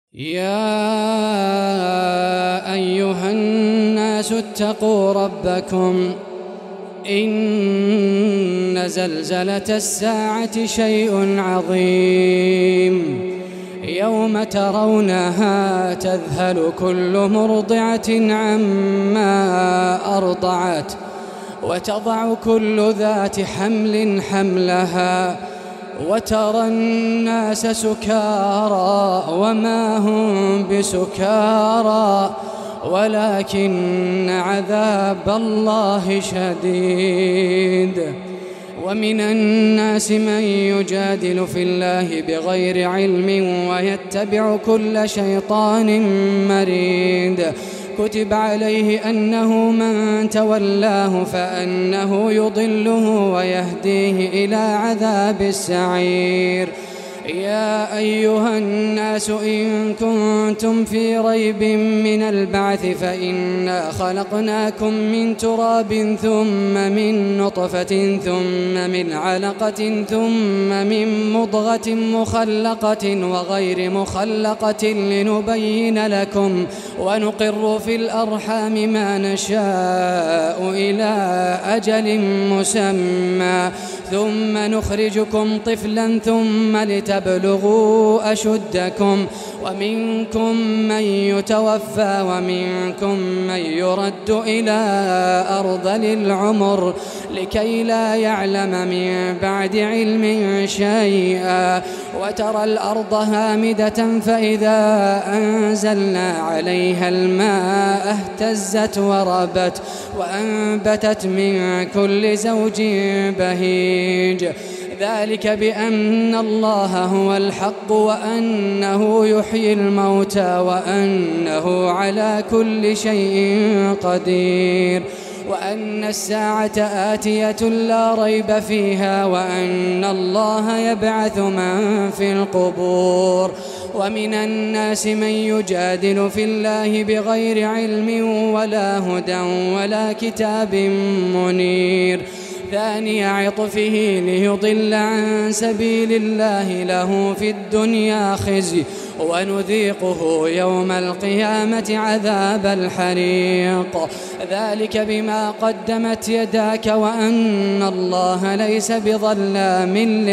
يا أيها الناس اتقوا ربكم إن زلزلة الساعة شيء عظيم يوم ترونها تذهل كل مرضعة عما أرضعت وتضع كل ذات حمل حملها وترى الناس سكارى وما هم بسكارى ولكن عذاب الله شديد. ومن الناس من يجادل في الله بغير علم ويتبع كل شيطان مريد كتب عليه أنه من تولاه فأنه يضله ويهديه إلى عذاب السعير. يا أيها الناس إن كنتم في ريب من البعث فإنا خلقناكم من تراب ثم من نطفة ثم من علقة ثم من مضغة مخلقة وغير مخلقة لنبين لكم ونقر في الأرحام ما نشاء إلى أجل مسمى ثم نخرجكم طفلا ثم لتبلغوا أشدكم ومنكم من يتوفى ومنكم من يرد إلى أرذل العمر لكي لا يعلم من بعد علم شيئا. وترى الأرض هامدة فإذا أنزلنا عليها الماء اهتزت وربت وأنبتت من كل زوج بهيج ذلك بأن الله هو الحق وأنه يحيي الموتى وأنه على كل شيء قدير وأن الساعة آتية لا ريب فيها وأن الله يبعث من في القبور. ومن الناس من يجادل في الله بغير علم ولا هدى ولا كتاب منير ثاني عطفه ليضل عن سبيل الله له في الدنيا خزي ونذيقه يوم القيامة عذاب الحريق ذلك بما قدمت يداك وأن الله ليس بظلام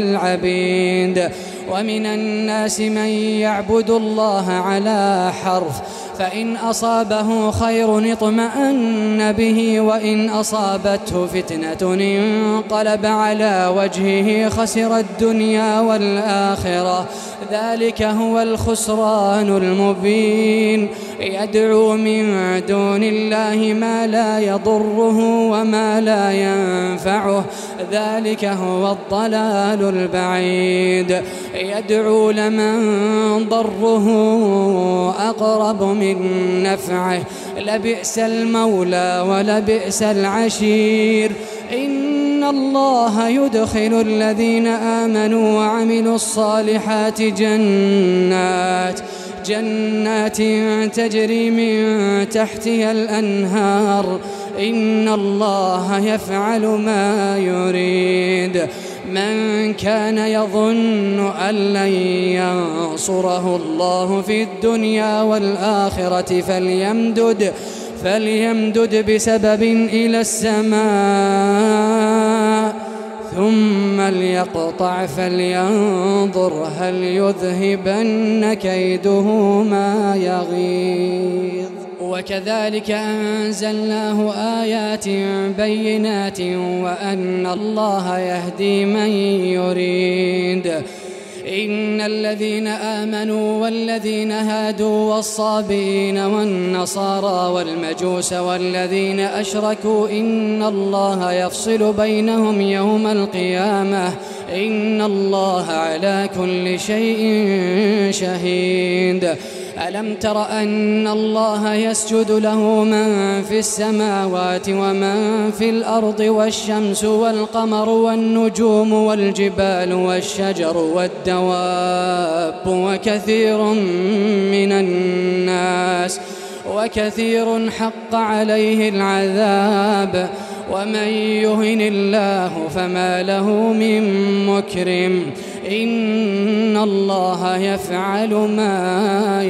للعبيد. ومن الناس من يعبد الله على حرف فإن أصابه خير اطمأن به وإن أصابته فتنة انقلب على وجهه خسر الدنيا والآخرة ذلك هو الخسران المبين. يدعو من دون الله ما لا يضره وما لا ينفعه ذلك هو الضلال البعيد. يدعو لمن ضره أقرب من نفعه لبئس المولى ولبئس العشير. إن الله يدخل الذين آمنوا وعملوا الصالحات جنات تجري من تحتها الأنهار إن الله يفعل ما يريد. من كان يظن أن لن ينصره الله في الدنيا والآخرة فليمدد بسبب إلى السماء ثم ليقطع فلينظر هل يذهبن كيده ما يغيظ. وكذلك أنزلناه آيات بينات وأن الله يهدي من يريد. إن الذين آمنوا والذين هادوا والصابئين والنصارى والمجوس والذين أشركوا إن الله يفصل بينهم يوم القيامة إن الله على كل شيء شهيد. ألم تر أن الله يسجد له من في السماوات ومن في الأرض والشمس والقمر والنجوم والجبال والشجر والدواب وكثير حق عليه العذاب ومن يهن الله فما له من مكرم إن الله يفعل ما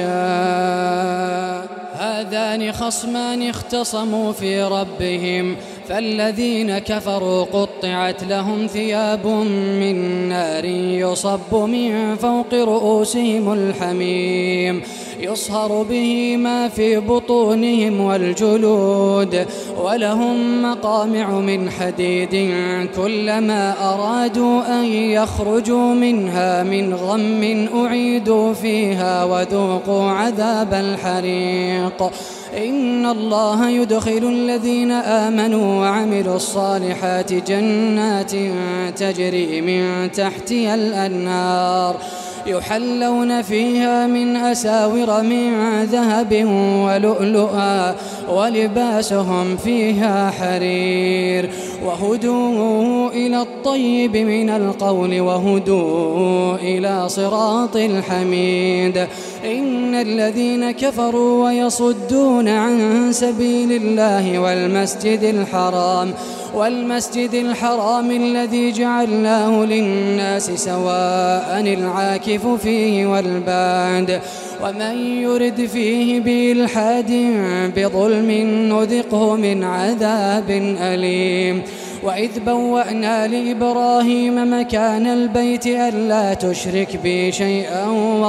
يشاء. هذان خصمان اختصموا في ربهم فالذين كفروا قطعت لهم ثياب من نار يصب من فوق رؤوسهم الحميم يصهر به ما في بطونهم والجلود ولهم مقامع من حديد كلما أرادوا أن يخرجوا منها من غم أعيدوا فيها وذوقوا عذاب الحريق. إن الله يدخل الذين آمنوا وعملوا الصالحات جنات تجري من تحتها الأنهار يحلون فيها من أساور من ذهب ولؤلؤا ولباسهم فيها حرير وهدوا إلى الطيب من القول وهدوا إلى صراط الحميد. إن الذين كفروا ويصدون عن سبيل الله والمسجد الحرام الذي جعلناه للناس سواء العاكف فيه والباد ومن يرد فيه بإلحاد بظلم نذقه من عذاب أليم. وإذ بوأنا لإبراهيم مكان البيت ألا تشرك بي شيئا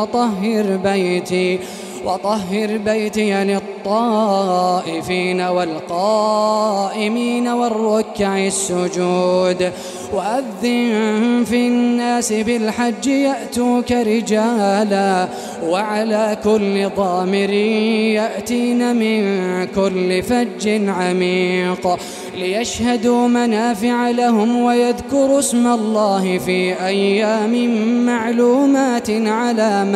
وطهر بيتي للطائفين والقائمين والركع السجود. وأذن في الناس بالحج يأتوك رجالا وعلى كل ضامر يأتين من كل فج عميق ليشهدوا منافع لهم ويذكروا اسم الله في أيام معلومات على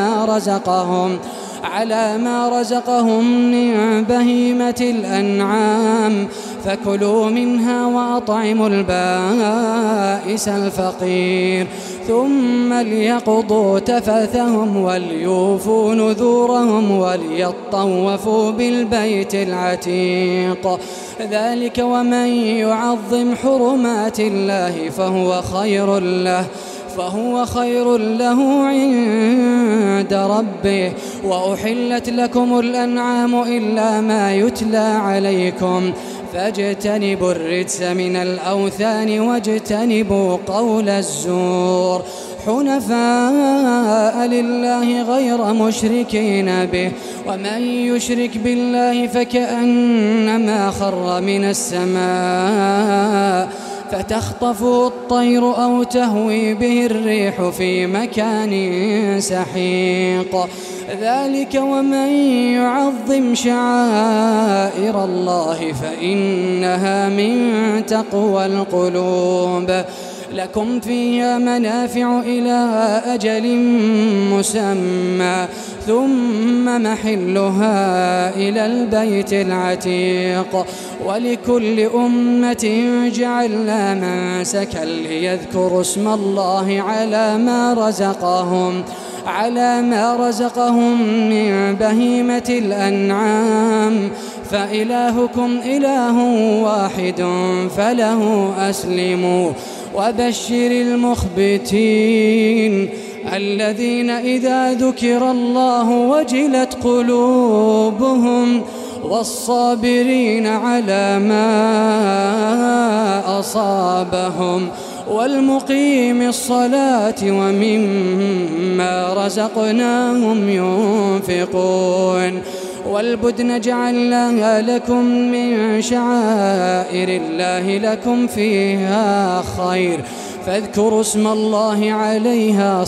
ما رزقهم من بهيمة الأنعام فكلوا منها وأطعموا البائس الفقير ثم ليقضوا تفثهم وليوفوا نذورهم وليطوفوا بالبيت العتيق. ذلك ومن يعظم حرمات الله فهو خير له عند ربه. وأحلت لكم الأنعام إلا ما يتلى عليكم فاجتنبوا الرجس من الأوثان واجتنبوا قول الزور حنفاء لله غير مشركين به. ومن يشرك بالله فكأنما خر من السماء فتخطفه الطير أو تهوي به الريح في مكان سحيق. ذلك ومن يعظم شعائر الله فإنها من تقوى القلوب. لكم فيها منافع إلى أجل مسمى ثم محلها إلى البيت العتيق. ولكل أمة جعلنا منسكا ليذكروا اسم الله على ما رزقهم من بهيمة الأنعام فإلهكم إله واحد فله أسلموا. وبشر المخبتين الذين إذا ذكر الله وجلت قلوبهم والصابرين على ما أصابهم والمقيم الصلاة ومما رزقناهم ينفقون. والبدن جعلناها لكم من شعائر الله لكم فيها خير فاذكروا اسم الله عليها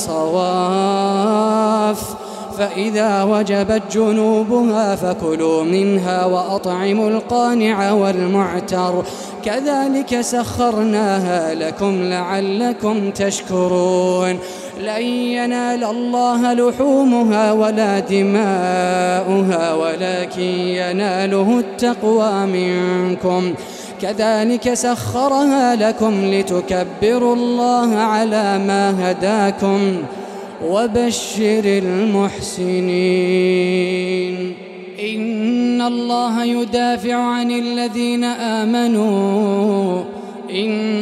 صواف. فإذا وجبت جنوبها فكلوا منها وأطعموا القانع والمعتر كذلك سخرناها لكم لعلكم تشكرون. لن ينال الله لحومها ولا دماؤها ولكن يناله التقوى منكم. كذلك سخرها لكم لتكبروا الله على ما هداكم وبشر المحسنين. إن الله يدافع عن الذين آمنوا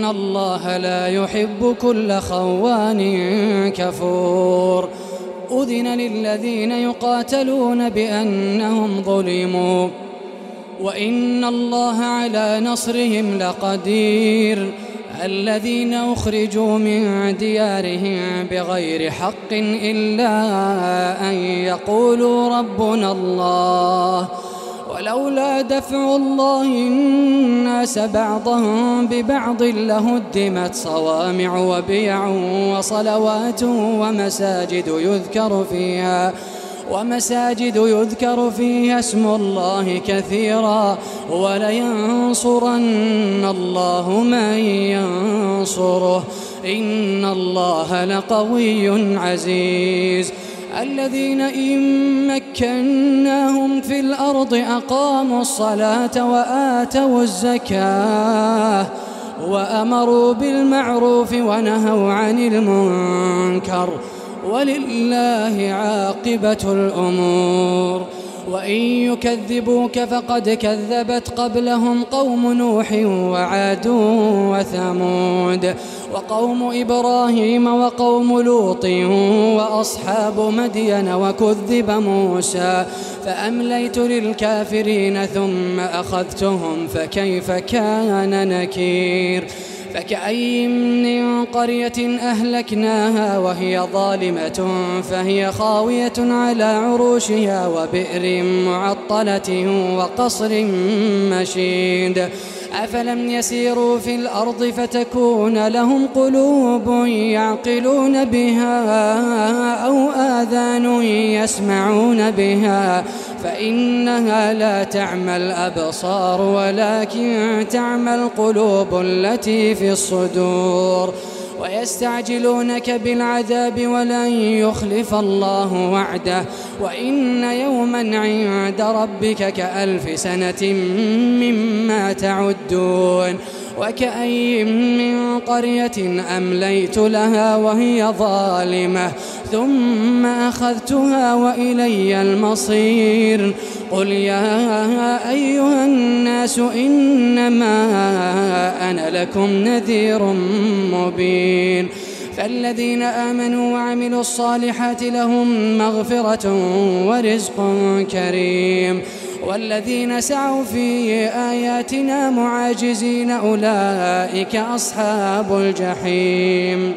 الله لا يحب كل خوان كفور. أذن للذين يقاتلون بأنهم ظلموا وإن الله على نصرهم لقدير. الذين أخرجوا من ديارهم بغير حق إلا أن يقولوا ربنا الله ولولا دفع الله الناس بعضهم ببعض لهدمت صوامع وبيع وصلوات ومساجد يذكر فيها اسم الله كثيرا ولينصرن الله من ينصره إن الله لقوي عزيز. الذين إن مكناهم في الأرض أقاموا الصلاة وآتوا الزكاة وأمروا بالمعروف ونهوا عن المنكر ولله عاقبة الأمور. وإن يكذبوك فقد كذبت قبلهم قوم نوح وعاد وثمود وقوم إبراهيم وقوم لوط وأصحاب مدين وكذب موسى فأمليت للكافرين ثم أخذتهم فكيف كان نكير. فكأي من قرية أهلكناها وهي ظالمة فهي خاوية على عروشها وبئر معطلة وقصر مشيد. أفلم يسيروا في الأرض فتكون لهم قلوب يعقلون بها أو آذان يسمعون بها فإنها لا تعمى الأبصار ولكن تعمى القلوب التي في الصدور. ويستعجلونك بالعذاب ولن يخلف الله وعده وإن يوما عند ربك كألف سنة مما تعدون. وكأي من قرية أمليت لها وهي ظالمة ثم أخذتها وإلي المصير. قل يا أيها الناس إنما أنا لكم نذير مبين. فالذين آمنوا وعملوا الصالحات لهم مغفرة ورزق كريم والذين سعوا في آياتنا معاجزين أولئك أصحاب الجحيم.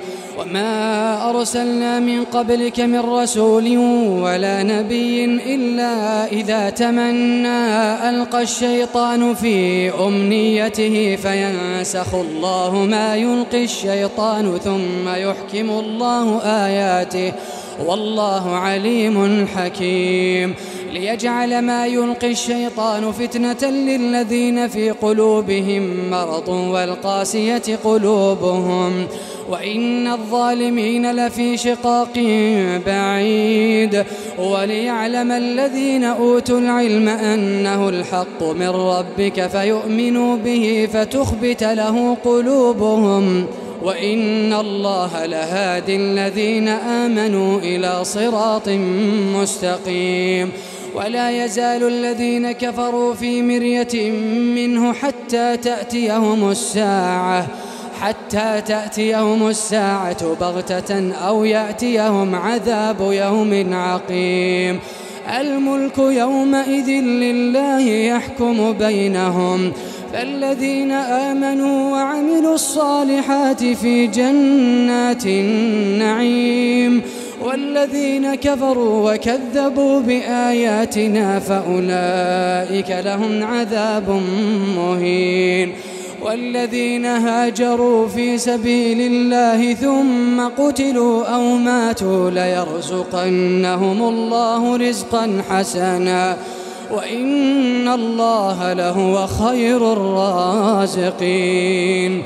وما أرسلنا من قبلك من رسول ولا نبي إلا إذا تمنى ألقى الشيطان في أمنيته فينسخ الله ما يلقي الشيطان ثم يحكم الله آياته والله عليم حكيم. ليجعل ما يلقي الشيطان فتنة للذين في قلوبهم مرض والقاسية قلوبهم وإن الظالمين لفي شقاق بعيد. وليعلم الذين أوتوا العلم أنه الحق من ربك فيؤمنوا به فتخبت له قلوبهم وإن الله لهادي الذين آمنوا إلى صراط مستقيم. ولا يزال الذين كفروا في مرية منه حتى تأتيهم الساعة بغتة أو يأتيهم عذاب يوم عقيم. الملك يومئذ لله يحكم بينهم فالذين آمنوا وعملوا الصالحات في جنات النعيم والذين كفروا وكذبوا بآياتنا فأولئك لهم عذاب مهين. والذين هاجروا في سبيل الله ثم قتلوا أو ماتوا ليرزقنهم الله رزقا حسنا وإن الله لهو خير الرازقين.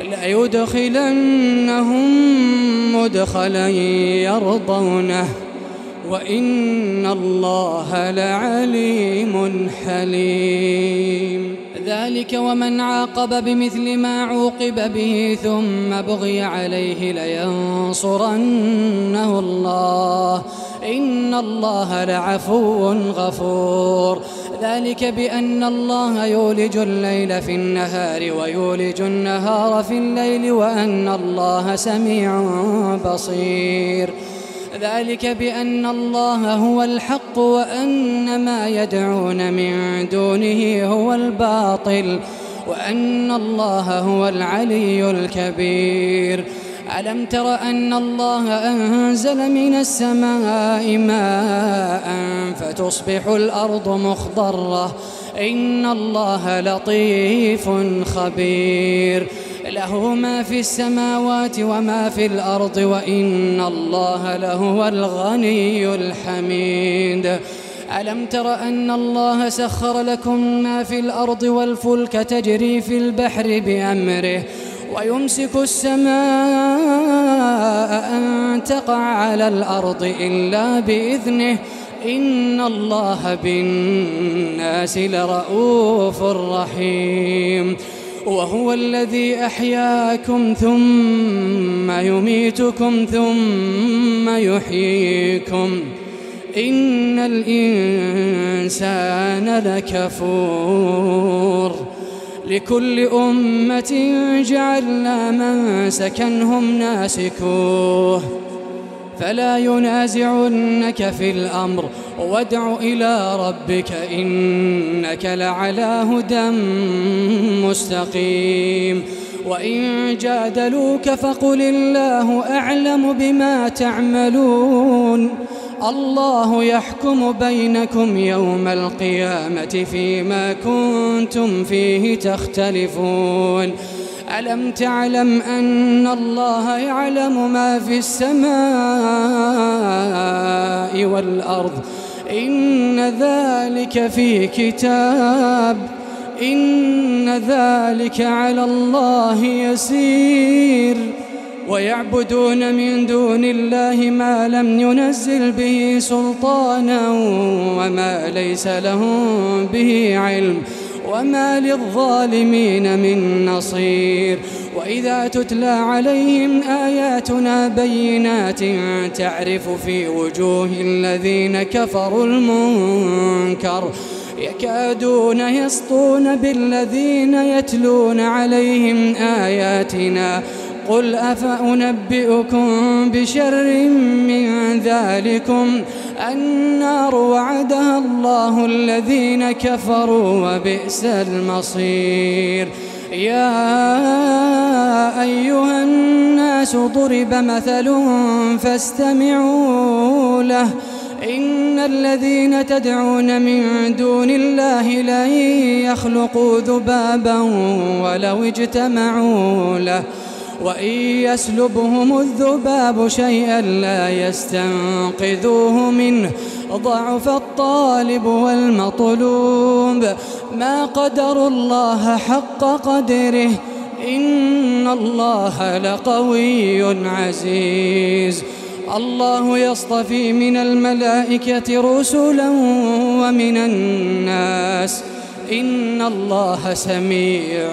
ليدخلنهم مدخلا يرضونه وإن الله لعليم حليم. ذلك ومن عاقب بمثل ما عوقب به ثم بغي عليه لينصرنه الله إن الله لعفو غفور. ذلك بأن الله يولج الليل في النهار ويولج النهار في الليل وأن الله سميع بصير. ذلك بأن الله هو الحق وأن ما يدعون من دونه هو الباطل وأن الله هو العلي الكبير. ألم تر أن الله أنزل من السماء ماء فتصبح الأرض مخضرة إن الله لطيف خبير. له ما في السماوات وما في الأرض وإن الله لهو الغني الحميد. ألم تر أن الله سخر لكم ما في الأرض والفلك تجري في البحر بأمره ويمسك السماء أن تقع على الأرض إلا بإذنه إن الله بالناس لرؤوف رحيم. وهو الذي أحياكم ثم يميتكم ثم يحييكم إن الإنسان لكفور. لكل أمة جعلنا منسكا هم ناسكوه فلا ينازعنك في الأمر وادع إلى ربك إنك لعلى هدى مستقيم. وإن جادلوك فقل الله أعلم بما تعملون الله يحكم بينكم يوم القيامة فيما كنتم فيه تختلفون. ألم تعلم أن الله يعلم ما في السماء والأرض إن ذلك في كتاب إن ذلك على الله يسير. ويعبدون من دون الله ما لم ينزل به سلطانا وما ليس لهم به علم وما للظالمين من نصير. وإذا تتلى عليهم آياتنا بينات تعرف في وجوه الذين كفروا المنكر يكادون يسطون بالذين يتلون عليهم آياتنا قل أفأنبئكم بشر من ذلكم النار وعدها الله الذين كفروا وبئس المصير. يا أيها الناس ضرب مثل فاستمعوا له إن الذين تدعون من دون الله لن يخلقوا ذبابا ولو اجتمعوا له وإن يسلبهم الذباب شيئا لا يستنقذوه منه ضعف الطالب والمطلوب ما قدروا الله حق قدره إن الله لقوي عزيز. الله يصطفي من الملائكة رسلا ومن الناس إن الله سميع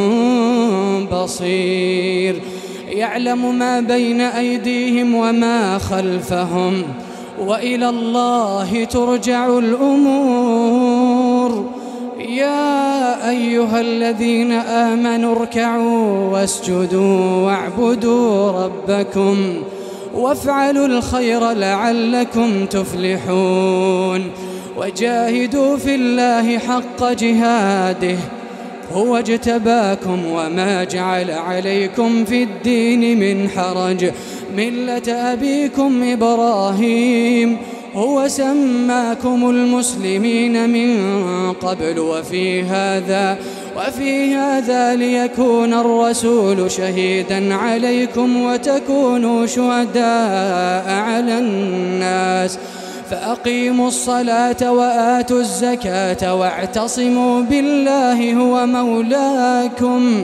بصير. يعلم ما بين أيديهم وما خلفهم وإلى الله ترجع الأمور. يا أيها الذين آمنوا اركعوا واسجدوا واعبدوا ربكم وافعلوا الخير لعلكم تفلحون. وجاهدوا في الله حق جهاده هو اجتباكم وما جعل عليكم في الدين من حرج ملة أبيكم إبراهيم هو سماكم المسلمين من قبل وفي هذا ليكون الرسول شهيدا عليكم وتكونوا شهداء على الناس فأقيموا الصلاة وآتوا الزكاة واعتصموا بالله هو مولاكم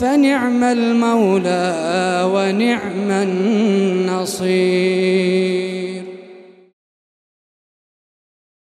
فنعم المولى ونعم النصير.